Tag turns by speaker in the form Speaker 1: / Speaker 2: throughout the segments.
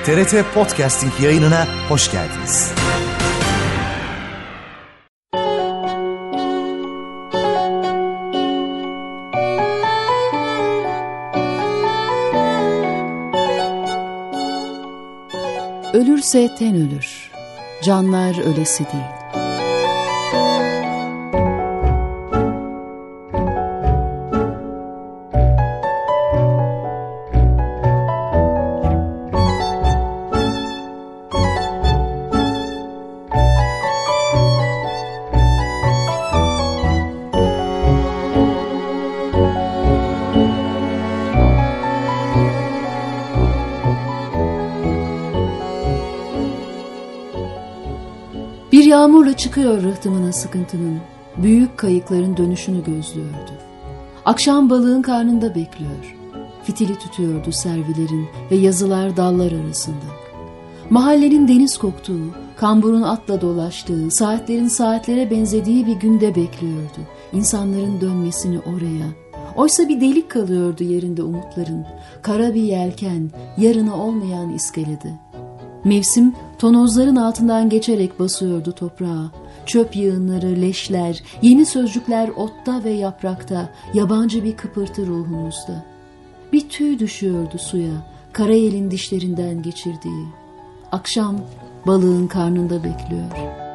Speaker 1: TRT Podcasting yayınına hoş geldiniz.
Speaker 2: Ölürse ten ölür, canlar ölesi değil. Bir yağmurla çıkıyor rıhtımına sıkıntının, büyük kayıkların dönüşünü gözlüyordu. Akşam balığın karnında bekliyor. Fitili tütüyordu servilerin ve yazılar dallar arasında. Mahallenin deniz koktuğu, kamburun atla dolaştığı, saatlerin saatlere benzediği bir günde bekliyordu. İnsanların dönmesini oraya. Oysa bir delik kalıyordu yerinde umutların. Kara bir yelken, yarını olmayan iskelede. Mevsim tonozların altından geçerek basıyordu toprağa. Çöp yığınları, leşler, yeni sözcükler otta ve yaprakta, yabancı bir kıpırtı ruhumuzda. Bir tüy düşüyordu suya, karayelin dişlerinden geçirdiği. Akşam balığın karnında bekliyor.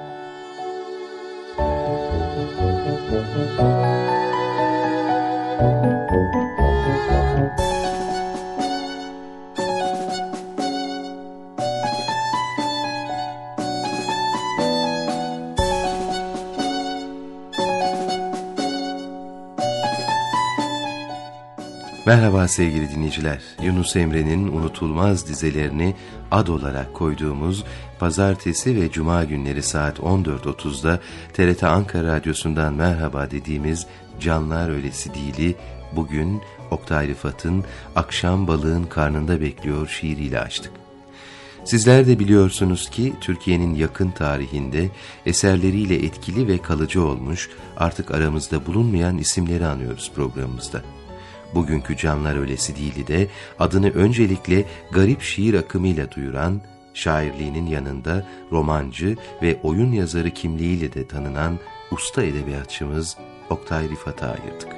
Speaker 3: Merhaba sevgili dinleyiciler. Yunus Emre'nin unutulmaz dizelerini ad olarak koyduğumuz pazartesi ve cuma günleri saat 14.30'da TRT Ankara Radyosu'ndan merhaba dediğimiz Canlar Ölesi Değil'i bugün Oktay Rıfat'ın Akşam Balığın Karnında Bekliyor şiiriyle açtık. Sizler de biliyorsunuz ki Türkiye'nin yakın tarihinde eserleriyle etkili ve kalıcı olmuş, artık aramızda bulunmayan isimleri anıyoruz programımızda. Bugünkü Canlar Ölesi Değil'i de adını öncelikle garip şiir akımıyla duyuran, şairliğinin yanında romancı ve oyun yazarı kimliğiyle de tanınan usta edebiyatçımız Oktay Rıfat'a ayırdık.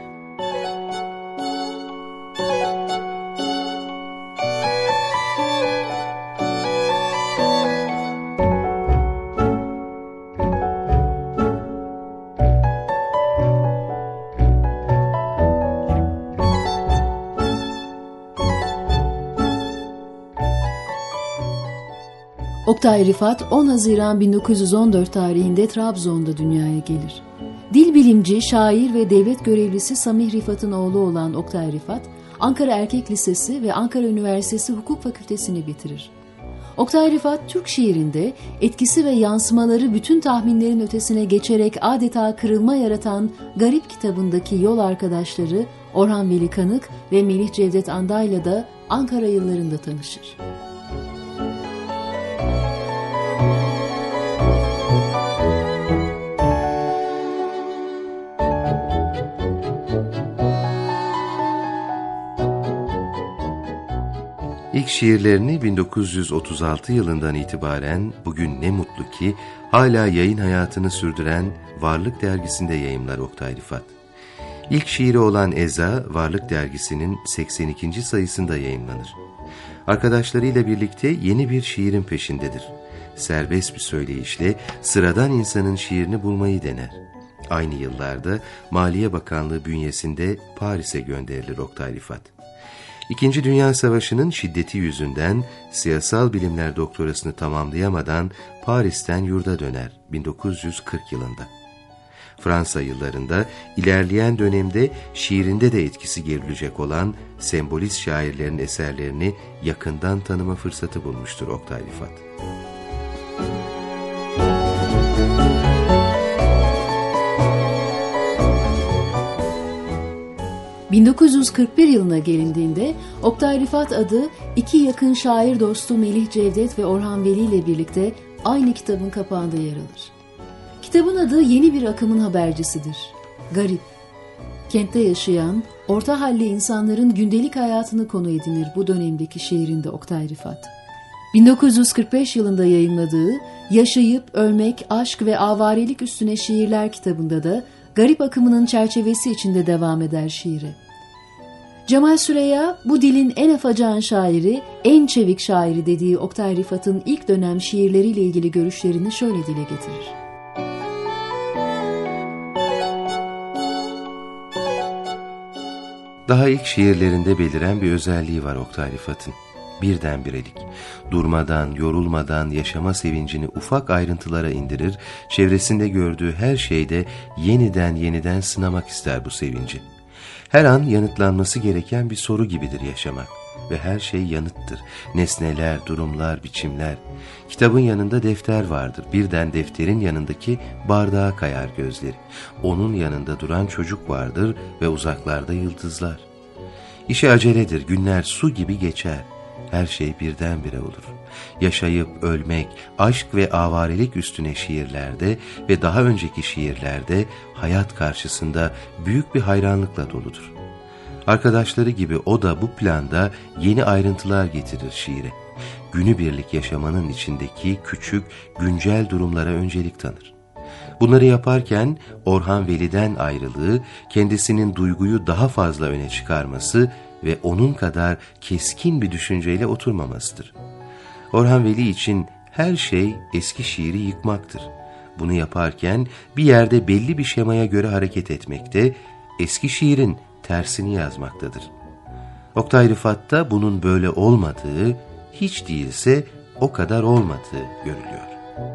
Speaker 2: Oktay Rıfat 10 Haziran 1914 tarihinde Trabzon'da dünyaya gelir. Dil bilimci, şair ve devlet görevlisi Samih Rıfat'ın oğlu olan Oktay Rıfat, Ankara Erkek Lisesi ve Ankara Üniversitesi Hukuk Fakültesini bitirir. Oktay Rıfat, Türk şiirinde etkisi ve yansımaları bütün tahminlerin ötesine geçerek adeta kırılma yaratan Garip kitabındaki yol arkadaşları Orhan Veli Kanık ve Melih Cevdet Anday'la da Ankara yıllarında tanışır.
Speaker 3: İlk şiirlerini 1936 yılından itibaren bugün ne mutlu ki hala yayın hayatını sürdüren Varlık dergisinde yayımlar Oktay Rıfat. İlk şiiri olan Eza, Varlık dergisinin 82. sayısında yayımlanır. Arkadaşlarıyla birlikte yeni bir şiirin peşindedir. Serbest bir söyleyişle sıradan insanın şiirini bulmayı dener. Aynı yıllarda Maliye Bakanlığı bünyesinde Paris'e gönderilir Oktay Rıfat. İkinci Dünya Savaşı'nın şiddeti yüzünden siyasal bilimler doktorasını tamamlayamadan Paris'ten yurda döner 1940 yılında. Fransa yıllarında ilerleyen dönemde şiirinde de etkisi görülecek olan sembolist şairlerin eserlerini yakından tanıma fırsatı bulmuştur Oktay Rıfat.
Speaker 2: 1941 yılına gelindiğinde Oktay Rıfat adı iki yakın şair dostu Melih Cevdet ve Orhan Veli ile birlikte aynı kitabın kapağında yer alır. Kitabın adı yeni bir akımın habercisidir. Garip. Kentte yaşayan, orta halli insanların gündelik hayatını konu edinir bu dönemdeki şiirinde Oktay Rıfat. 1945 yılında yayımladığı Yaşayıp Ölmek, Aşk ve Avarelik Üstüne Şiirler kitabında da garip akımının çerçevesi içinde devam eder şiiri. Cemal Süreya, bu dilin en afacan şairi, en çevik şairi dediği Oktay Rıfat'ın ilk dönem şiirleriyle ilgili görüşlerini şöyle dile getirir.
Speaker 3: Daha ilk şiirlerinde beliren bir özelliği var Oktay Rıfat'ın. Birdenbirelik. Durmadan, yorulmadan yaşama sevincini ufak ayrıntılara indirir, çevresinde gördüğü her şeyde yeniden sınamak ister bu sevinci. Her an yanıtlanması gereken bir soru gibidir yaşamak. Ve her şey yanıttır. Nesneler, durumlar, biçimler. Kitabın yanında defter vardır. Birden defterin yanındaki bardağa kayar gözleri. Onun yanında duran çocuk vardır ve uzaklarda yıldızlar. İşi aceledir, günler su gibi geçer. Her şey birdenbire olur. Yaşayıp ölmek, aşk ve avarelik üstüne şiirlerde ve daha önceki şiirlerde hayat karşısında büyük bir hayranlıkla doludur. Arkadaşları gibi o da bu planda yeni ayrıntılar getirir şiire. Günübirlik yaşamanın içindeki küçük, güncel durumlara öncelik tanır. Bunları yaparken Orhan Veli'den ayrılığı, kendisinin duyguyu daha fazla öne çıkarması ve onun kadar keskin bir düşünceyle oturmamasıdır. Orhan Veli için her şey eski şiiri yıkmaktır. Bunu yaparken bir yerde belli bir şemaya göre hareket etmekte, eski şiirin tersini yazmaktadır. Oktay Rıfat'ta bunun böyle olmadığı, hiç değilse o kadar olmadığı görülüyor.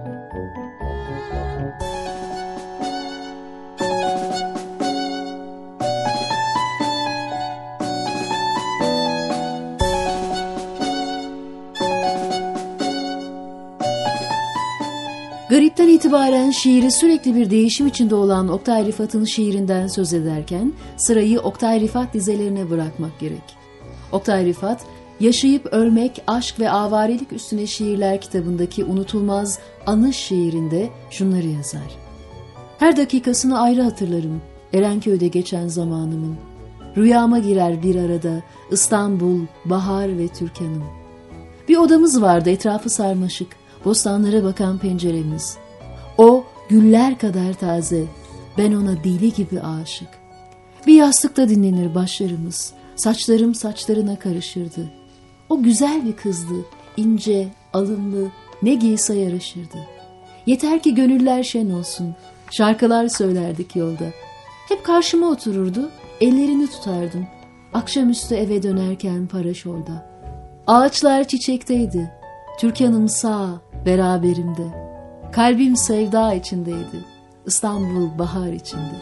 Speaker 2: Garip'ten itibaren şiiri sürekli bir değişim içinde olan Oktay Rıfat'ın şiirinden söz ederken sırayı Oktay Rıfat dizelerine bırakmak gerek. Oktay Rıfat, Yaşayıp Ölmek, Aşk ve Avarelik Üstüne Şiirler kitabındaki unutulmaz Anış şiirinde şunları yazar. Her dakikasını ayrı hatırlarım, Erenköy'de geçen zamanımın. Rüyama girer bir arada İstanbul, bahar ve Türkan'ım. Bir odamız vardı, etrafı sarmaşık. Bostanlara bakan penceremiz. O güller kadar taze, ben ona deli gibi aşık. Bir yastıkta dinlenir başlarımız, saçlarım saçlarına karışırdı. O güzel bir kızdı, ince, alımlı, ne giyse yaraşırdı. Yeter ki gönüller şen olsun, şarkılar söylerdik yolda. Hep karşıma otururdu, ellerini tutardım. Akşamüstü eve dönerken paraşorda. Ağaçlar çiçekteydi, Türkan'ım sağ, beraberimde. Kalbim sevda içindeydi. İstanbul bahar içinde.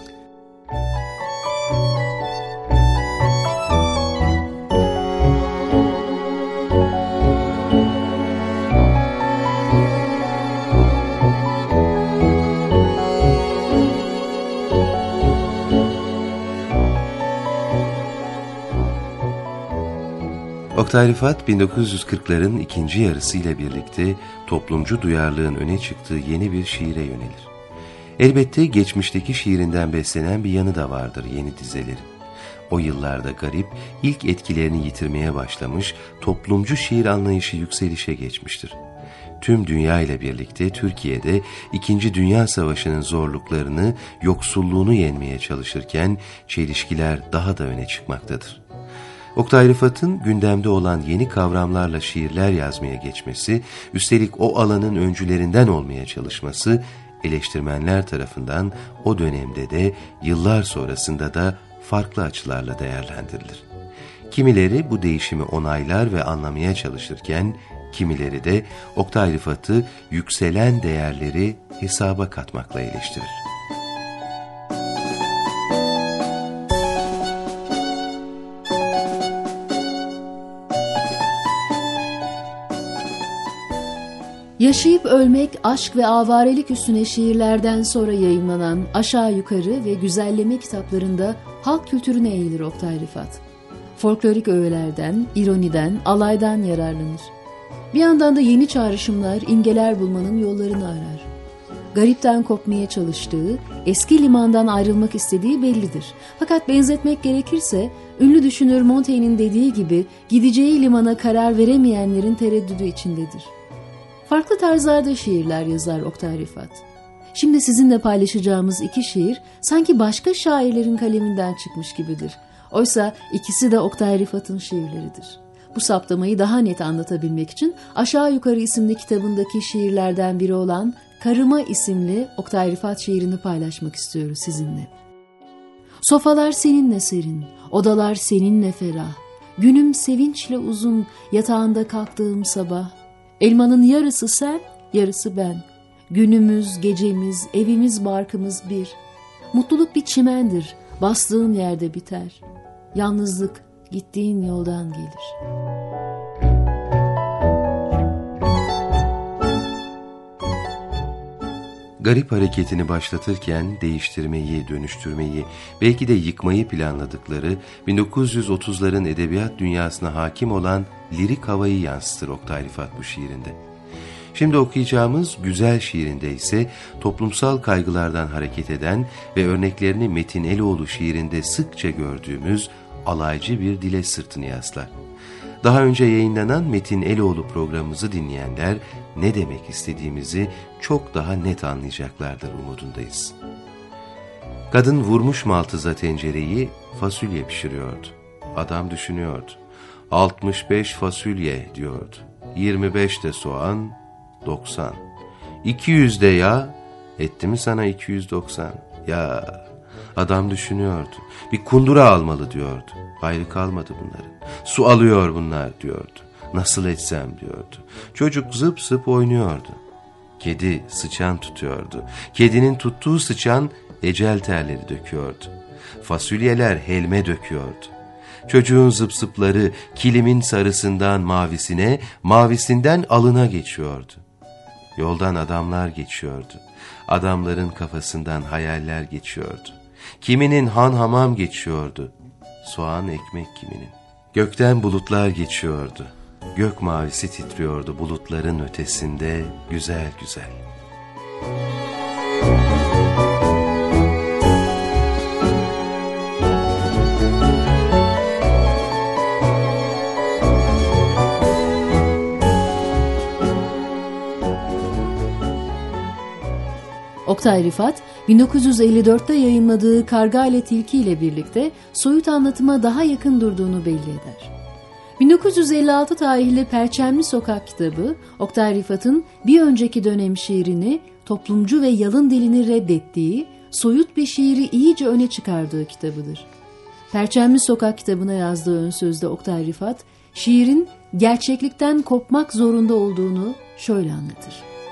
Speaker 3: Oktay Rıfat 1940'ların ikinci yarısıyla birlikte toplumcu duyarlılığın öne çıktığı yeni bir şiire yönelir. Elbette geçmişteki şiirinden beslenen bir yanı da vardır yeni dizeleri. O yıllarda Garip ilk etkilerini yitirmeye başlamış, toplumcu şiir anlayışı yükselişe geçmiştir. Tüm dünya ile birlikte Türkiye'de 2. Dünya Savaşı'nın zorluklarını, yoksulluğunu yenmeye çalışırken çelişkiler daha da öne çıkmaktadır. Oktay Rıfat'ın gündemde olan yeni kavramlarla şiirler yazmaya geçmesi, üstelik o alanın öncülerinden olmaya çalışması, eleştirmenler tarafından o dönemde de yıllar sonrasında da farklı açılarla değerlendirilir. Kimileri bu değişimi onaylar ve anlamaya çalışırken, kimileri de Oktay Rıfat'ı yükselen değerleri hesaba katmakla eleştirir.
Speaker 2: Yaşayıp Ölmek, Aşk ve Avarelik Üstüne şiirlerden sonra yayımlanan Aşağı Yukarı ve Güzelleme kitaplarında halk kültürüne eğilir Oktay Rıfat. Folklorik öğelerden, ironiden, alaydan yararlanır. Bir yandan da yeni çağrışımlar, imgeler bulmanın yollarını arar. Garipten kopmaya çalıştığı, eski limandan ayrılmak istediği bellidir. Fakat benzetmek gerekirse, ünlü düşünür Montaigne'in dediği gibi gideceği limana karar veremeyenlerin tereddüdü içindedir. Farklı tarzlarda şiirler yazar Oktay Rifat. Şimdi sizinle paylaşacağımız iki şiir sanki başka şairlerin kaleminden çıkmış gibidir. Oysa ikisi de Oktay Rifat'ın şiirleridir. Bu saptamayı daha net anlatabilmek için Aşağı Yukarı isimli kitabındaki şiirlerden biri olan Karıma isimli Oktay Rifat şiirini paylaşmak istiyoruz sizinle. Sofalar seninle serin, odalar seninle ferah. Günüm sevinçle uzun, yatağında kalktığım sabah. Elmanın yarısı sen, yarısı ben. Günümüz, gecemiz, evimiz, barkımız bir. Mutluluk bir çimendir, bastığın yerde biter. Yalnızlık gittiğin yoldan gelir.
Speaker 3: Garip hareketini başlatırken değiştirmeyi, dönüştürmeyi, belki de yıkmayı planladıkları 1930'ların edebiyat dünyasına hakim olan lirik havayı yansıtır Oktay Rifat bu şiirinde. Şimdi okuyacağımız güzel şiirinde ise toplumsal kaygılardan hareket eden ve örneklerini Metin Eloğlu şiirinde sıkça gördüğümüz alaycı bir dile sırtını yaslar. Daha önce yayınlanan Metin Eloğlu programımızı dinleyenler ne demek istediğimizi çok daha net anlayacaklardır umudundayız. Kadın vurmuş maltıza tencereyi, fasulye pişiriyordu. Adam düşünüyordu. 65 fasulye diyordu. 25 de soğan, 90. 200 de yağ, etti mi sana 290? Ya, adam düşünüyordu. Bir kundura almalı diyordu. Ayrı kalmadı bunların. Su alıyor bunlar diyordu. Nasıl etsem diyordu. Çocuk zıp zıp oynuyordu. Kedi sıçan tutuyordu. Kedinin tuttuğu sıçan ecel terleri döküyordu. Fasulyeler helme döküyordu. Çocuğun zıp zıpları kilimin sarısından mavisine, mavisinden alına geçiyordu. Yoldan adamlar geçiyordu. Adamların kafasından hayaller geçiyordu. Kiminin han hamam geçiyordu. Soğan ekmek kiminin. Gökten bulutlar geçiyordu. Gök mavisi titriyordu bulutların ötesinde güzel güzel.
Speaker 2: Oktay Rifat, 1954'te yayımladığı Karga ile Tilki ile birlikte soyut anlatıma daha yakın durduğunu belli eder. 1956 tarihli Perçemli Sokak kitabı, Oktay Rifat'ın bir önceki dönem şiirini, toplumcu ve yalın dilini reddettiği, soyut bir şiiri iyice öne çıkardığı kitabıdır. Perçemli Sokak kitabına yazdığı ön sözde Oktay Rifat, şiirin gerçeklikten kopmak zorunda olduğunu şöyle anlatır.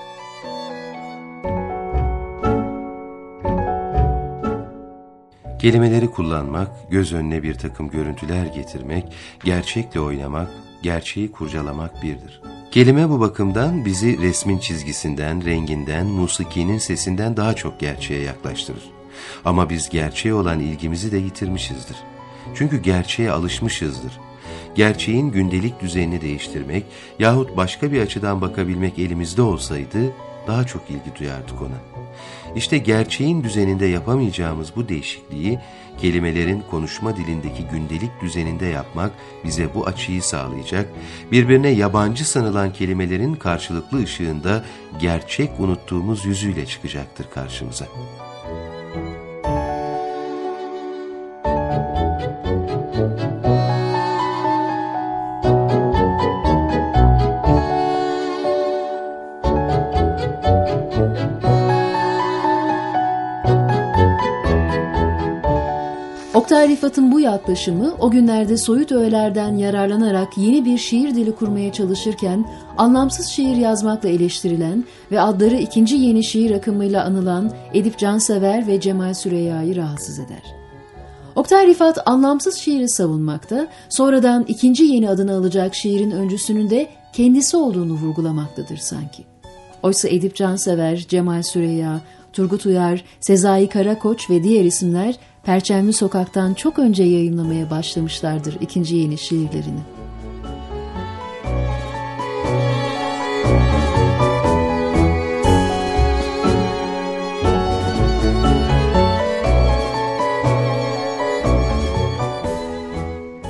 Speaker 3: Kelimeleri kullanmak, göz önüne bir takım görüntüler getirmek, gerçekle oynamak, gerçeği kurcalamak birdir. Kelime bu bakımdan bizi resmin çizgisinden, renginden, musikinin sesinden daha çok gerçeğe yaklaştırır. Ama biz gerçeğe olan ilgimizi de yitirmişizdir. Çünkü gerçeğe alışmışızdır. Gerçeğin gündelik düzenini değiştirmek yahut başka bir açıdan bakabilmek elimizde olsaydı daha çok ilgi duyardık ona. İşte gerçeğin düzeninde yapamayacağımız bu değişikliği kelimelerin konuşma dilindeki gündelik düzeninde yapmak bize bu açıyı sağlayacak, birbirine yabancı sanılan kelimelerin karşılıklı ışığında gerçek unuttuğumuz yüzüyle çıkacaktır karşımıza.
Speaker 2: Oktay Rifat'ın bu yaklaşımı o günlerde soyut öğelerden yararlanarak yeni bir şiir dili kurmaya çalışırken anlamsız şiir yazmakla eleştirilen ve adları ikinci yeni şiir akımıyla anılan Edip Cansever ve Cemal Süreyya'yı rahatsız eder. Oktay Rifat anlamsız şiiri savunmakta, sonradan ikinci yeni adını alacak şiirin öncüsünün de kendisi olduğunu vurgulamaktadır sanki. Oysa Edip Cansever, Cemal Süreyya, Turgut Uyar, Sezai Karakoç ve diğer isimler Perçemli Sokak'tan çok önce yayımlamaya başlamışlardır ikinci yeni şiirlerini.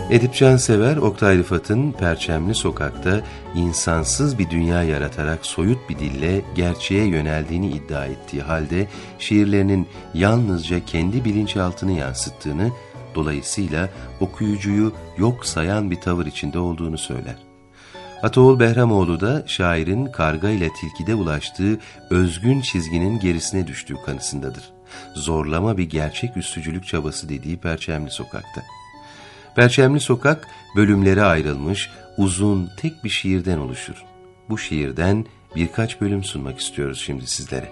Speaker 3: Edip Cansever, Oktay Rıfat'ın Perçemli Sokak'ta insansız bir dünya yaratarak soyut bir dille gerçeğe yöneldiğini iddia ettiği halde şiirlerinin yalnızca kendi bilinçaltını yansıttığını, dolayısıyla okuyucuyu yok sayan bir tavır içinde olduğunu söyler. Ataoğul Behramoğlu da şairin karga ile tilkide ulaştığı özgün çizginin gerisine düştüğü kanısındadır. Zorlama bir gerçek üstücülük çabası dediği Perçemli Sokak'ta. Perçemli Sokak bölümlere ayrılmış uzun tek bir şiirden oluşur. Bu şiirden birkaç bölüm sunmak istiyoruz şimdi sizlere.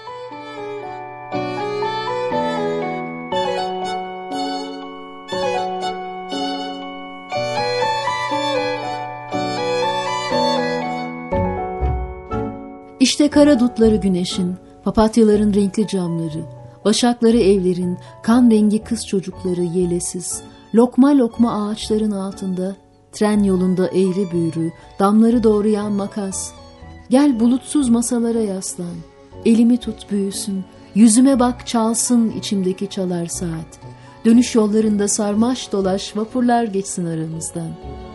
Speaker 2: İşte kara dutları güneşin, papatyaların renkli camları, başakları evlerin, kan rengi kız çocukları yelesiz, lokma lokma ağaçların altında, tren yolunda eğri büğrü, damları doğrayan makas. Gel bulutsuz masalara yaslan, elimi tut büyüsün, yüzüme bak çalsın içimdeki çalar saat. Dönüş yollarında sarmaş dolaş vapurlar geçsin aramızdan.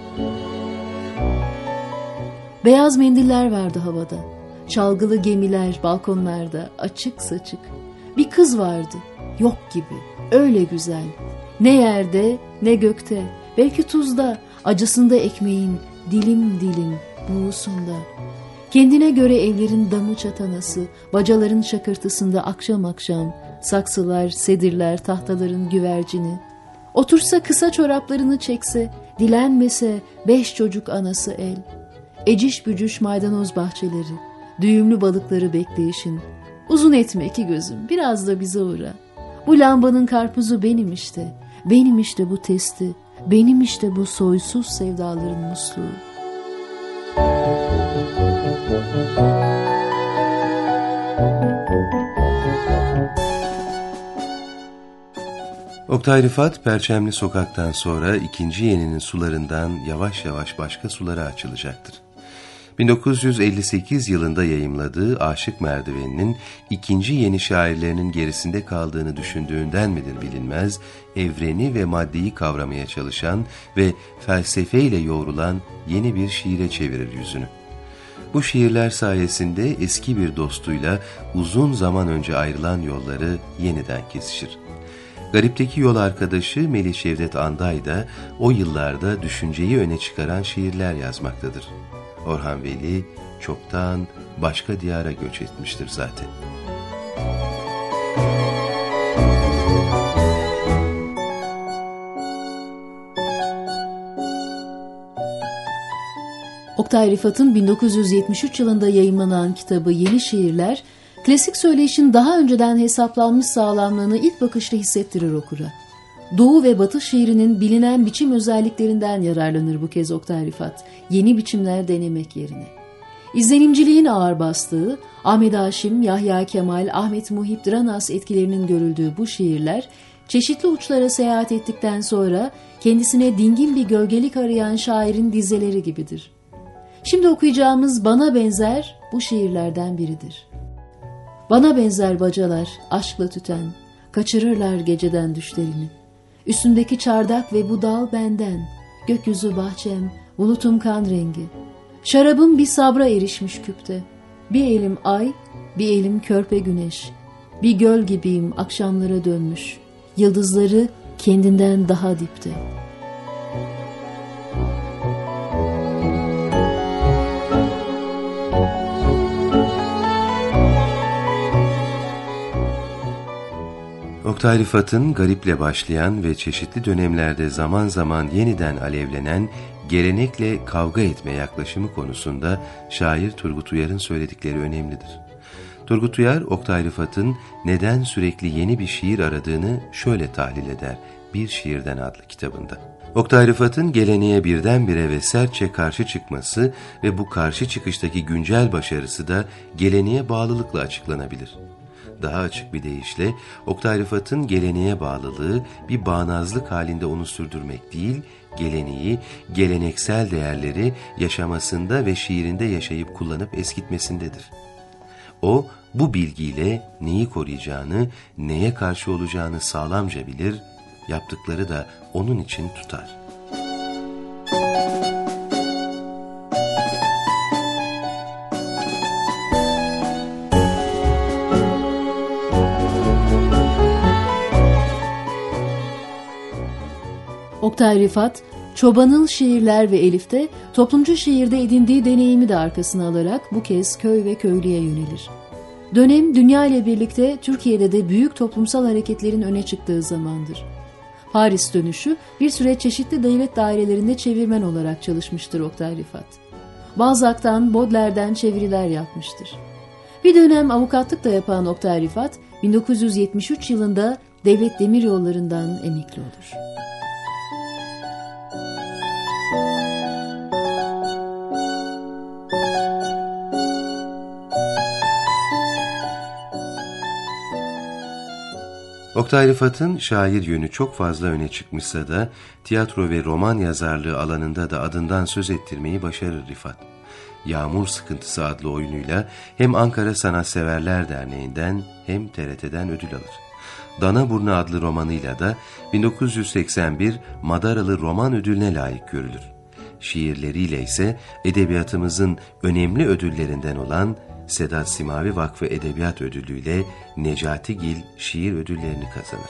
Speaker 2: Beyaz mendiller vardı havada, çalgılı gemiler balkonlarda açık saçık. Bir kız vardı, yok gibi, öyle güzel. Ne yerde ne gökte, belki tuzda, acısında ekmeğin, dilim dilim buğusunda. Kendine göre evlerin damı çatanası, bacaların şakırtısında akşam akşam, saksılar, sedirler, tahtaların güvercini. Otursa kısa çoraplarını çekse, dilenmese 5 çocuk anası el. Eciş bücüş maydanoz bahçeleri, düğümlü balıkları bekleyişin. Uzun etme iki gözüm, biraz da bize uğra. Bu lambanın karpuzu benim işte, benim işte bu testi, benim işte bu soysuz sevdaların musluğu.
Speaker 3: Oktay Rıfat, Perçemli Sokak'tan sonra ikinci yeninin sularından yavaş yavaş başka sulara açılacaktır. 1958 yılında yayımladığı Aşık Merdiveni'nin ikinci yeni şairlerinin gerisinde kaldığını düşündüğünden midir bilinmez, evreni ve maddeyi kavramaya çalışan ve felsefeyle yoğrulan yeni bir şiire çevirir yüzünü. Bu şiirler sayesinde eski bir dostuyla uzun zaman önce ayrılan yolları yeniden kesişir. Garip'teki yol arkadaşı Melih Şevdet Anday da o yıllarda düşünceyi öne çıkaran şiirler yazmaktadır. Orhan Veli çoktan başka diyara göç etmiştir zaten.
Speaker 2: Oktay Rıfat'ın 1973 yılında yayımlanan kitabı Yeni Şiirler, klasik söyleyişin daha önceden hesaplanmış sağlamlığını ilk bakışta hissettirir okura. Doğu ve Batı şiirinin bilinen biçim özelliklerinden yararlanır bu kez Oktay Rıfat, yeni biçimler denemek yerine. İzlenimciliğin ağır bastığı, Ahmet Haşim, Yahya Kemal, Ahmet Muhip Dranas etkilerinin görüldüğü bu şiirler, çeşitli uçlara seyahat ettikten sonra kendisine dingin bir gölgelik arayan şairin dizeleri gibidir. Şimdi okuyacağımız Bana Benzer bu şiirlerden biridir. Bana benzer bacalar, aşkla tüten, kaçırırlar geceden düşlerini. Üstündeki çardak ve bu dal benden, gökyüzü bahçem, bulutum kan rengi. Şarabım bir sabra erişmiş küpte, bir elim ay, bir elim körpe güneş. Bir göl gibiyim akşamlara dönmüş, yıldızları kendinden daha dipte.
Speaker 3: Oktay Rıfat'ın Garip'le başlayan ve çeşitli dönemlerde zaman zaman yeniden alevlenen gelenekle kavga etme yaklaşımı konusunda şair Turgut Uyar'ın söyledikleri önemlidir. Turgut Uyar, Oktay Rıfat'ın neden sürekli yeni bir şiir aradığını şöyle tahlil eder Bir Şiirden adlı kitabında. Oktay Rıfat'ın geleneğe birdenbire ve sertçe karşı çıkması ve bu karşı çıkıştaki güncel başarısı da geleneğe bağlılıkla açıklanabilir. Daha açık bir deyişle Oktay Rıfat'ın geleneğe bağlılığı bir bağnazlık halinde onu sürdürmek değil, geleneği, geleneksel değerleri yaşamasında ve şiirinde yaşayıp kullanıp eskitmesindedir. O, bu bilgiyle neyi koruyacağını, neye karşı olacağını sağlamca bilir, yaptıkları da onun için tutar.
Speaker 2: Oktay Rifat, Çobanıl Şiirler ve Elif'te toplumcu şiirde edindiği deneyimi de arkasına alarak bu kez köy ve köylüye yönelir. Dönem dünya ile birlikte Türkiye'de de büyük toplumsal hareketlerin öne çıktığı zamandır. Paris dönüşü bir süre çeşitli devlet dairelerinde çevirmen olarak çalışmıştır Oktay Rifat. Balzac'tan, Baudelaire'den çeviriler yapmıştır. Bir dönem avukatlık da yapan Oktay Rifat, 1973 yılında Devlet Demiryolları'ndan emekli olur.
Speaker 3: Oktay Rifat'ın şair yönü çok fazla öne çıkmışsa da tiyatro ve roman yazarlığı alanında da adından söz ettirmeyi başarır Rifat. Yağmur Sıkıntısı adlı oyunuyla hem Ankara Sanatseverler Derneği'nden hem TRT'den ödül alır. Danaburnu adlı romanıyla da 1981 Madaralı Roman Ödülü'ne layık görülür. Şiirleriyle ise edebiyatımızın önemli ödüllerinden olan Sedat Simavi Vakfı Edebiyat Ödülü ile Necatigil şiir ödüllerini kazanır.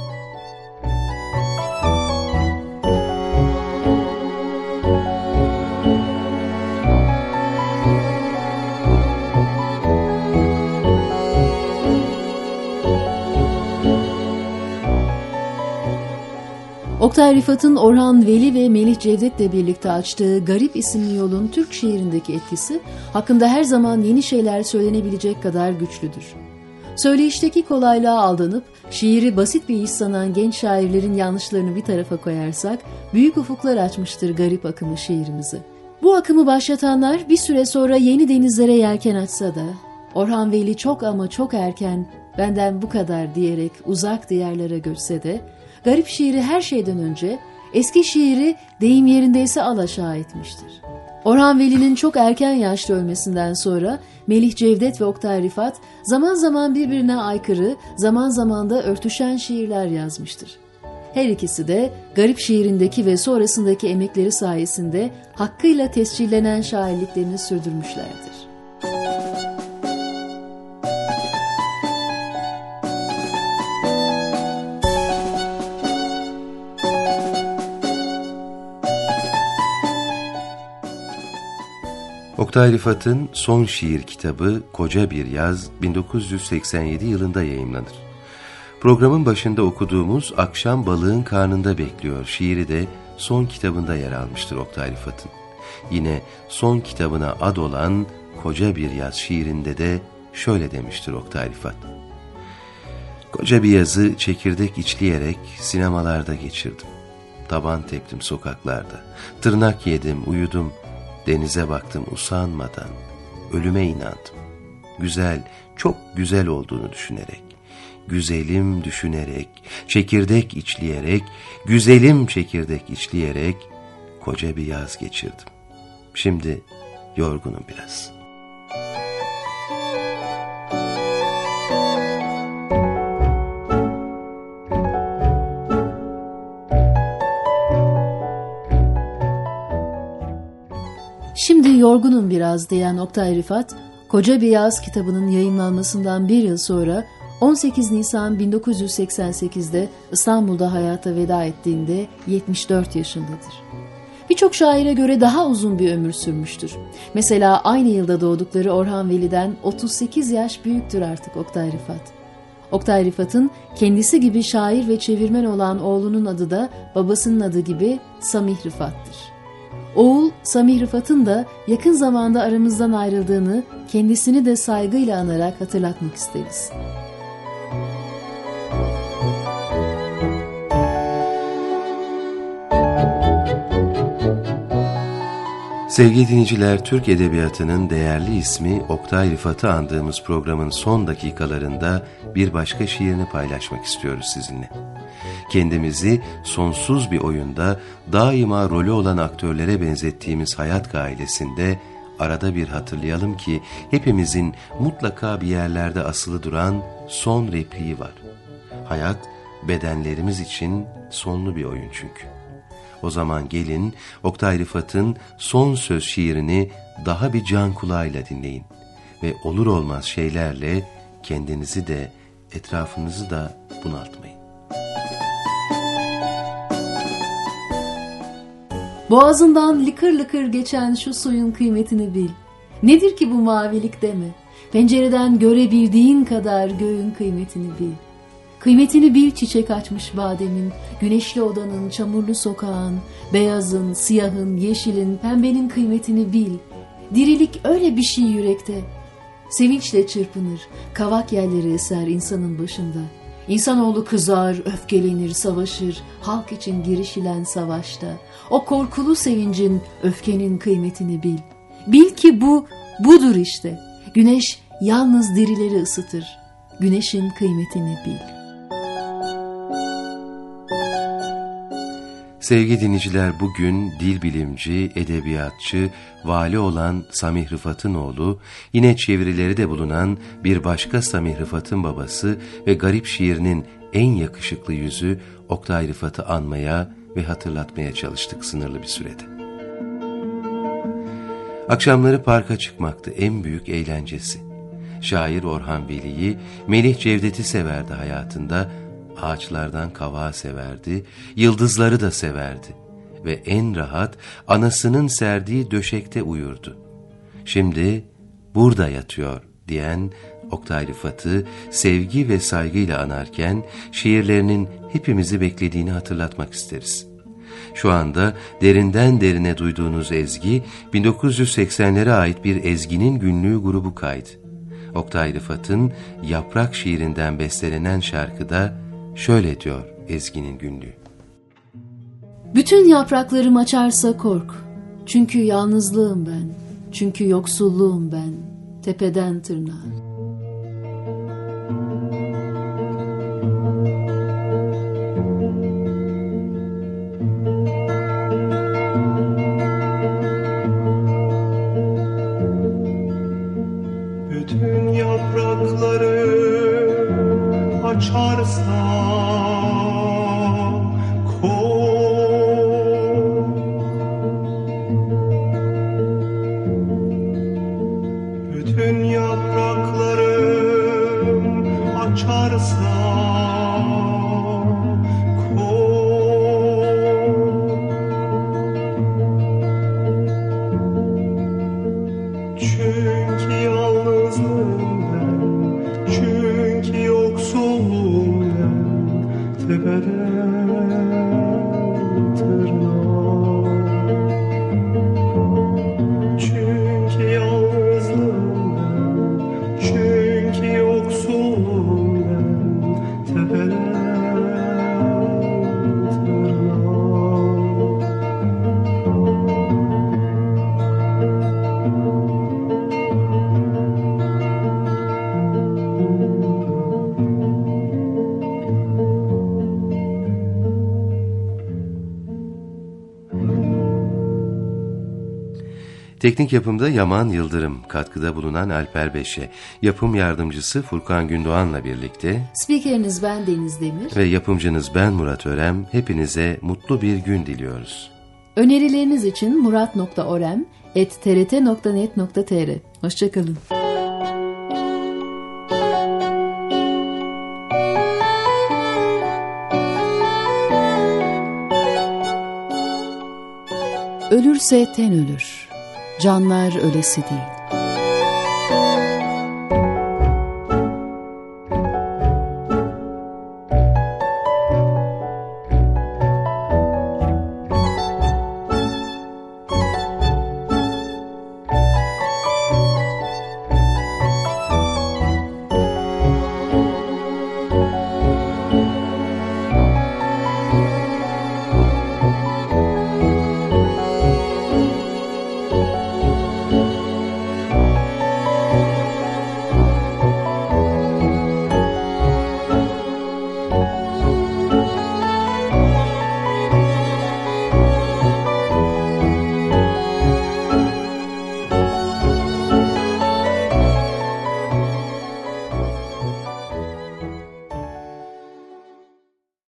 Speaker 2: Oktay Rifat'ın Orhan Veli ve Melih Cevdet'le birlikte açtığı Garip isimli yolun Türk şiirindeki etkisi hakkında her zaman yeni şeyler söylenebilecek kadar güçlüdür. Söyleyişteki kolaylığa aldanıp şiiri basit bir iş sanan genç şairlerin yanlışlarını bir tarafa koyarsak büyük ufuklar açmıştır Garip akımı şiirimizi. Bu akımı başlatanlar bir süre sonra yeni denizlere yelken açsa da Orhan Veli çok ama çok erken benden bu kadar diyerek uzak diyarlara göçse de Garip şiiri her şeyden önce eski şiiri deyim yerindeyse alaşağı etmiştir. Orhan Veli'nin çok erken yaşta ölmesinden sonra Melih Cevdet ve Oktay Rifat zaman zaman birbirine aykırı, zaman zaman da örtüşen şiirler yazmıştır. Her ikisi de Garip şiirindeki ve sonrasındaki emekleri sayesinde hakkıyla tescillenen şairliklerini sürdürmüşlerdir.
Speaker 3: Oktay Rifat'ın son şiir kitabı Koca Bir Yaz 1987 yılında yayımlanır. Programın başında okuduğumuz Akşam Balığın Karnında Bekliyor şiiri de son kitabında yer almıştır Oktay Rifat'ın. Yine son kitabına ad olan Koca Bir Yaz şiirinde de şöyle demiştir Oktay Rifat. Koca bir yazı çekirdek içleyerek sinemalarda geçirdim. Taban teptim sokaklarda, tırnak yedim, uyudum. Denize baktım usanmadan, ölüme inandım. Güzel, çok güzel olduğunu düşünerek, güzelim düşünerek, çekirdek içleyerek, güzelim çekirdek içleyerek koca bir yaz geçirdim. Şimdi yorgunum biraz.
Speaker 2: Şimdi yorgunum biraz diyen Oktay Rifat, Koca Bir Yaz kitabının yayımlanmasından bir yıl sonra 18 Nisan 1988'de İstanbul'da hayata veda ettiğinde 74 yaşındadır. Birçok şaire göre daha uzun bir ömür sürmüştür. Mesela aynı yılda doğdukları Orhan Veli'den 38 yaş büyüktür artık Oktay Rifat. Oktay Rifat'ın kendisi gibi şair ve çevirmen olan oğlunun adı da babasının adı gibi Samih Rifat'tır. Oğul Samih Rifat'ın da yakın zamanda aramızdan ayrıldığını kendisini de saygıyla anarak hatırlatmak isteriz.
Speaker 3: Sevgili dinleyiciler, Türk Edebiyatı'nın değerli ismi Oktay Rifat'ı andığımız programın son dakikalarında bir başka şiirini paylaşmak istiyoruz sizinle. Kendimizi sonsuz bir oyunda daima rolü olan aktörlere benzettiğimiz hayat gailesinde arada bir hatırlayalım ki hepimizin mutlaka bir yerlerde asılı duran son repliği var. Hayat bedenlerimiz için sonlu bir oyun çünkü. O zaman gelin Oktay Rifat'ın son söz şiirini daha bir can kulağıyla dinleyin ve olur olmaz şeylerle kendinizi de etrafınızı da bunaltmayın.
Speaker 2: Boğazından lıkır lıkır geçen şu suyun kıymetini bil. Nedir ki bu mavilik deme. Pencereden görebildiğin kadar göğün kıymetini bil. Kıymetini bil çiçek açmış bademin, güneşli odanın, çamurlu sokağın, beyazın, siyahın, yeşilin, pembenin kıymetini bil. Dirilik öyle bir şey yürekte. Sevinçle çırpınır, kavak yerleri eser insanın başında. İnsanoğlu kızar, öfkelenir, savaşır, halk için girişilen savaşta. O korkulu sevincin, öfkenin kıymetini bil. Bil ki budur işte. Güneş yalnız dirileri ısıtır. Güneşin kıymetini bil.
Speaker 3: Sevgili dinleyiciler, bugün dil bilimci, edebiyatçı, vali olan Samih Rıfat'ın oğlu, yine çevirileri de bulunan bir başka Samih Rıfat'ın babası ve garip şiirinin en yakışıklı yüzü Oktay Rıfat'ı anmaya ve hatırlatmaya çalıştık sınırlı bir sürede. Akşamları parka çıkmaktı en büyük eğlencesi. Şair Orhan Veli'yi, Melih Cevdet'i severdi hayatında, ağaçlardan kavağı severdi, yıldızları da severdi ve en rahat anasının serdiği döşekte uyurdu. Şimdi burada yatıyor diyen Oktay Rıfat'ı sevgi ve saygıyla anarken şiirlerinin hepimizi beklediğini hatırlatmak isteriz. Şu anda derinden derine duyduğunuz ezgi 1980'lere ait bir ezginin günlüğü grubu kaydı. Oktay Rıfat'ın Yaprak şiirinden bestelenen şarkıda şöyle diyor ezginin günlüğü.
Speaker 2: Bütün yapraklarım açarsa kork. Çünkü yalnızlığım ben. Çünkü yoksulluğum ben. Tepeden tırnağa.
Speaker 4: Bütün yaprakları açarsa bütün yapraklarım açarsa çünkü yalnızlığım ben, çünkü yoksulluğum ben, tepeden tırnağa. Çünkü yalnızlığım ben, çünkü yoksulluğum ben, tepeden tırnağa.
Speaker 3: Teknik yapımda Yaman Yıldırım, katkıda bulunan Alper Beşe, yapım yardımcısı Furkan Gündoğan'la birlikte
Speaker 2: Spikeriniz ben Deniz Demir
Speaker 3: ve yapımcınız ben Murat Örem, hepinize mutlu bir gün diliyoruz.
Speaker 2: Önerileriniz için murat.orem@trt.net.tr. Hoşçakalın. Ölürse ten ölür, canlar ölesi değil.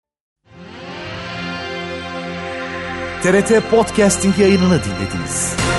Speaker 1: TRT Podcasting yayınını dinlediniz.